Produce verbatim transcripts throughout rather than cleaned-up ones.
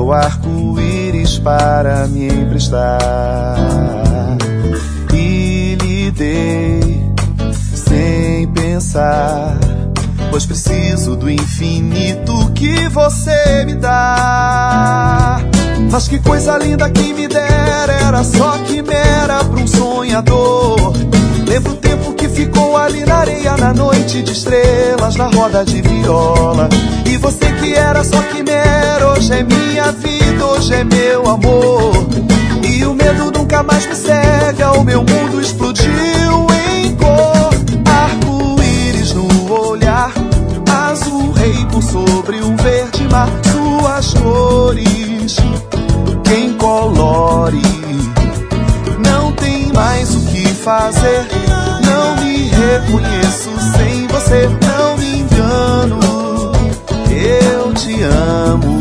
ao arco-íris para me emprestar e lhe dei sem pensar, pois preciso do infinito que você me dá. Mas que coisa linda que me dera, era só quimera pra um sonhador. Lembro o tempo que ficou ali na areia, na noite de estrelas, na roda de viola. E você que era só quimera, hoje é minha vida, hoje é meu amor. E o medo nunca mais me cega, o meu mundo explodiu em cor. Arco-íris no olhar, azul rei por sobre um verde mar. Suas cores, quem colore, não tem mais o que fazer. Não me reconheço sem você, não me engano, eu te amo.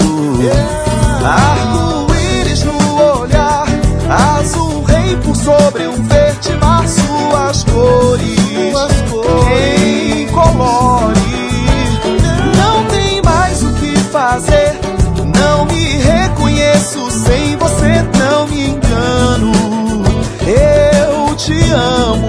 Arco-íris no olhar, azul rei por sobre um verde mar. Suas cores, quem colore, não tem mais o que fazer. Não me reconheço sem você, não me engano, eu te amo.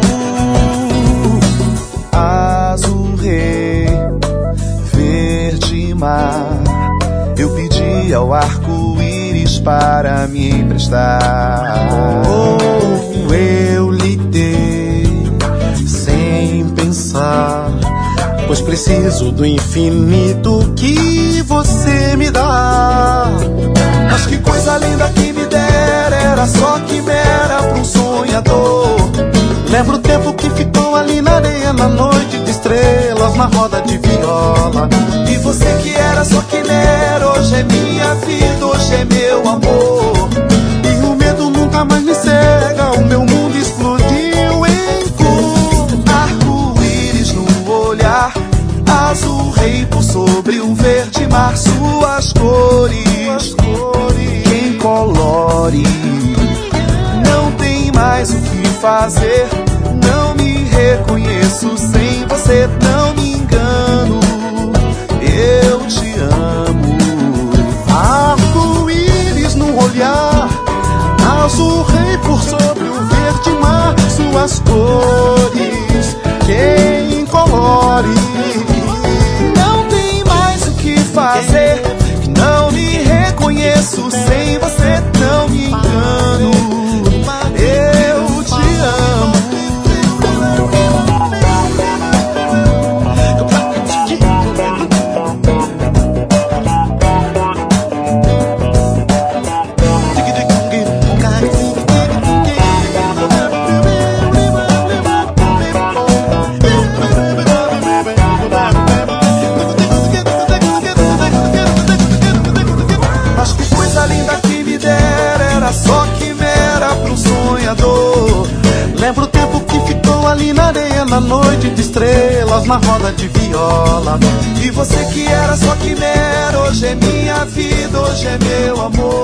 Azul rei, verde mar, eu pedi ao arco-íris para me emprestar. Oh, eu lhe dei sem pensar, pois preciso do infinito que você me dá. Mas que coisa linda que me dera, era só quimera pra um sonhador. Lembro o tempo que ficou ali na areia, na noite de estrelas, na roda de viola. E você que era só quimera, hoje é minha vida, hoje é meu amor. E o medo nunca mais me cega, o meu mundo explodiu em cor. Arco-íris no olhar, azul rei por sobre um verde mar. Suas cores, quem colore, não tem mais o que fazer. Não me reconheço sem você, não me engano, eu te amo. Arco-íris no olhar, azul rei por sobre o verde mar. Suas cores, quem colore, não tem mais o que fazer. Não me reconheço sem você, não me engano, eu te amo. Lembro o tempo que ficou ali na areia, na noite de estrelas, na roda de viola. E você que era só quimera, hoje é minha vida, hoje é meu amor.